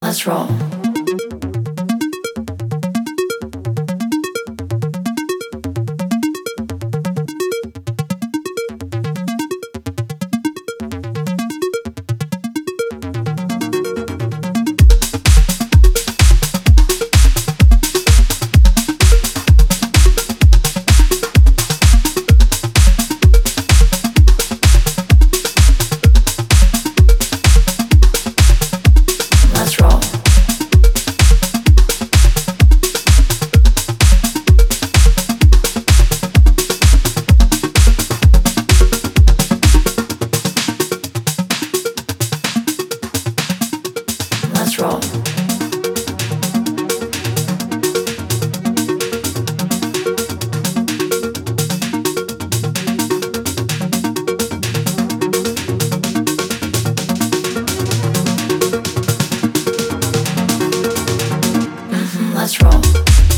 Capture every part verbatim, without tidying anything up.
Let's roll. Let's roll.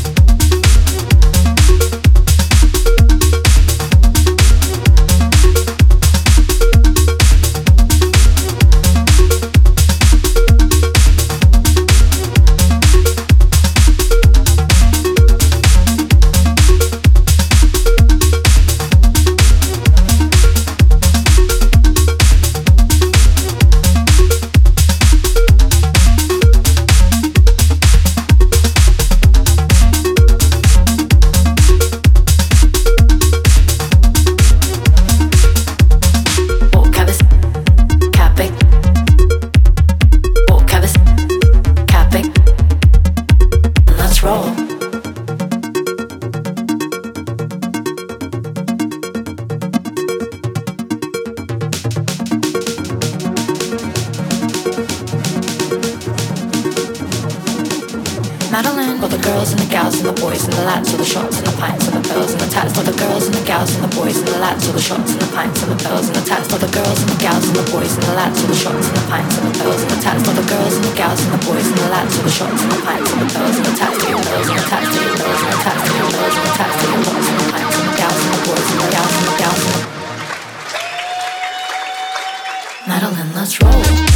Madeline, for the girls and the gals and the boys and the lads, or the shots and the pints and the pills and the tats. For the girls and the gals and the boys and the lads, or the shots and the pints and the pills and the tats. For the girls and the gals and the boys and the lads, or the shots and the pints and the pills and the tats. For the girls and the gals and the boys and the lads, or the shots and the pints and the pills and the tats. To your pills and the tats, to your pills and the tats, to your pills and the tats, to your shots and the pints and the gals and the boys and the gals and the gals and the Madeline, let's roll.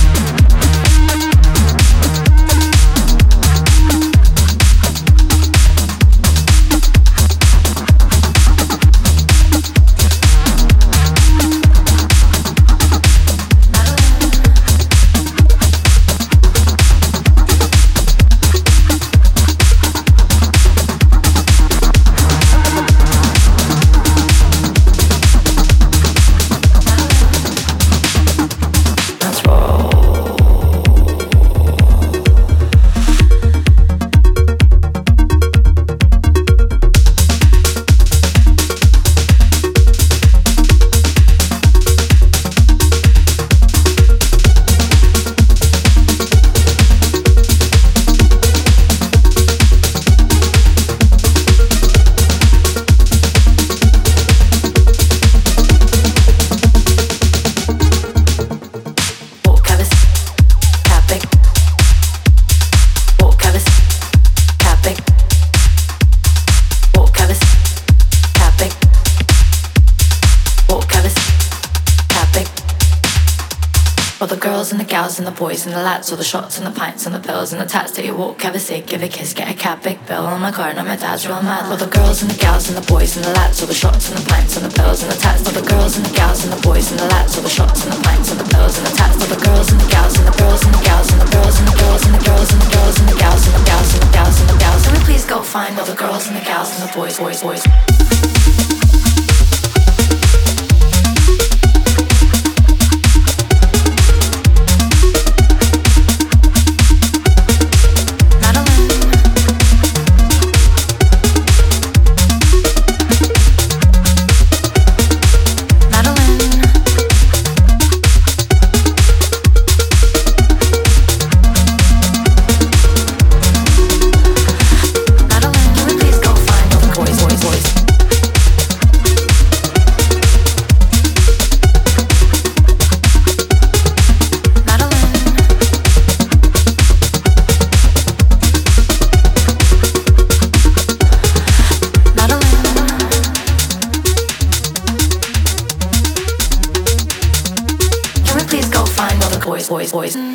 For the girls and the gals and the boys and the lads, or the shots and the pints and the pills and the tats. That you walk, have a cig, give a kiss, get a cab, big bill on my car, and my dad's real mad. For the girls and the gals and the boys and the lads, or the shots and the pints and the pills and the tats. For the girls and the gals and the boys and the lads, or the shots and the pints and the pills and the tats. For the girls and the gals and the girls and the gals and the girls and the girls and the girls and the girls and the gals and the gals and the gals and the gals. Can we please go find all the girls and the gals and the boys, boys, boys. Boys, boys, boys.